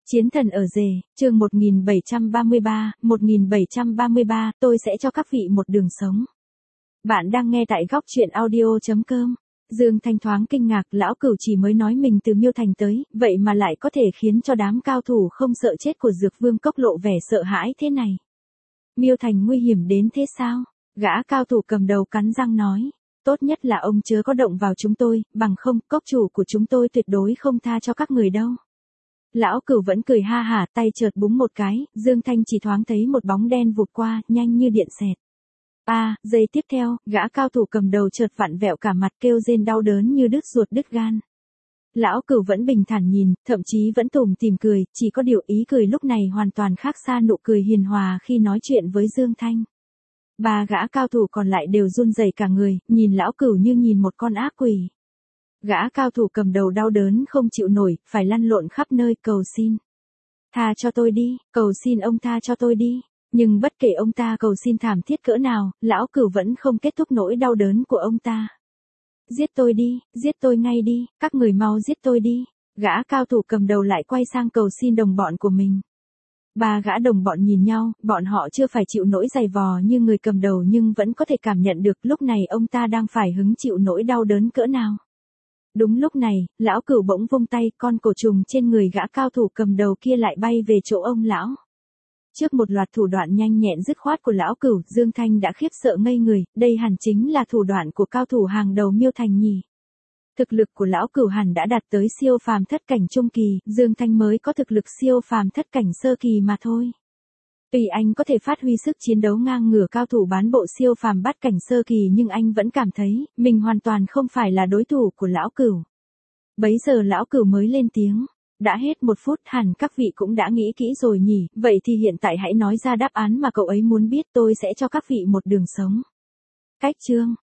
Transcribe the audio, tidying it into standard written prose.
Chiến thần ở rể, chương 1733, tôi sẽ cho các vị một đường sống. Bạn đang nghe tại góc truyện audio.com. Dương Thanh thoáng kinh ngạc, lão cửu chỉ mới nói mình từ Miêu Thành tới, vậy mà lại có thể khiến cho đám cao thủ không sợ chết của Dược Vương Cốc lộ vẻ sợ hãi thế này. Miêu Thành nguy hiểm đến thế sao? Gã cao thủ cầm đầu cắn răng nói. Tốt nhất là ông chớ có động vào chúng tôi, bằng không, cốc chủ của chúng tôi tuyệt đối không tha cho các người đâu. Lão cửu vẫn cười ha hả, tay chợt búng một cái, Dương Thanh chỉ thoáng thấy một bóng đen vụt qua, nhanh như điện xẹt. Giây tiếp theo, gã cao thủ cầm đầu chợt vặn vẹo cả mặt, kêu rên đau đớn như đứt ruột đứt gan. Lão cửu vẫn bình thản nhìn, thậm chí vẫn tủm tỉm cười, chỉ có điều ý cười lúc này hoàn toàn khác xa nụ cười hiền hòa khi nói chuyện với Dương Thanh. Ba gã cao thủ còn lại đều run rẩy cả người, nhìn lão cửu như nhìn một con ác quỷ. Gã cao thủ cầm đầu đau đớn không chịu nổi, phải lăn lộn khắp nơi cầu xin. Tha cho tôi đi, cầu xin ông tha cho tôi đi. Nhưng bất kể ông ta cầu xin thảm thiết cỡ nào, lão cửu vẫn không kết thúc nỗi đau đớn của ông ta. Giết tôi đi, giết tôi ngay đi, các người mau giết tôi đi. Gã cao thủ cầm đầu lại quay sang cầu xin đồng bọn của mình. Ba gã đồng bọn nhìn nhau, bọn họ chưa phải chịu nỗi dày vò như người cầm đầu nhưng vẫn có thể cảm nhận được lúc này ông ta đang phải hứng chịu nỗi đau đớn cỡ nào. Đúng lúc này, lão cửu bỗng vung tay, con cổ trùng trên người gã cao thủ cầm đầu kia lại bay về chỗ ông lão. Trước một loạt thủ đoạn nhanh nhẹn dứt khoát của lão cửu, Dương Thanh đã khiếp sợ ngây người, đây hẳn chính là thủ đoạn của cao thủ hàng đầu Miêu Thành nhỉ. Thực lực của lão cửu hẳn đã đạt tới siêu phàm thất cảnh trung kỳ, Dương Thanh mới có thực lực siêu phàm thất cảnh sơ kỳ mà thôi. Tuy anh có thể phát huy sức chiến đấu ngang ngửa cao thủ bán bộ siêu phàm bát cảnh sơ kỳ nhưng anh vẫn cảm thấy, mình hoàn toàn không phải là đối thủ của lão cửu. Bấy giờ lão cửu mới lên tiếng. Đã hết 1 phút, hẳn các vị cũng đã nghĩ kỹ rồi nhỉ, vậy thì hiện tại hãy nói ra đáp án mà cậu ấy muốn biết, tôi sẽ cho các vị một đường sống. Cách chương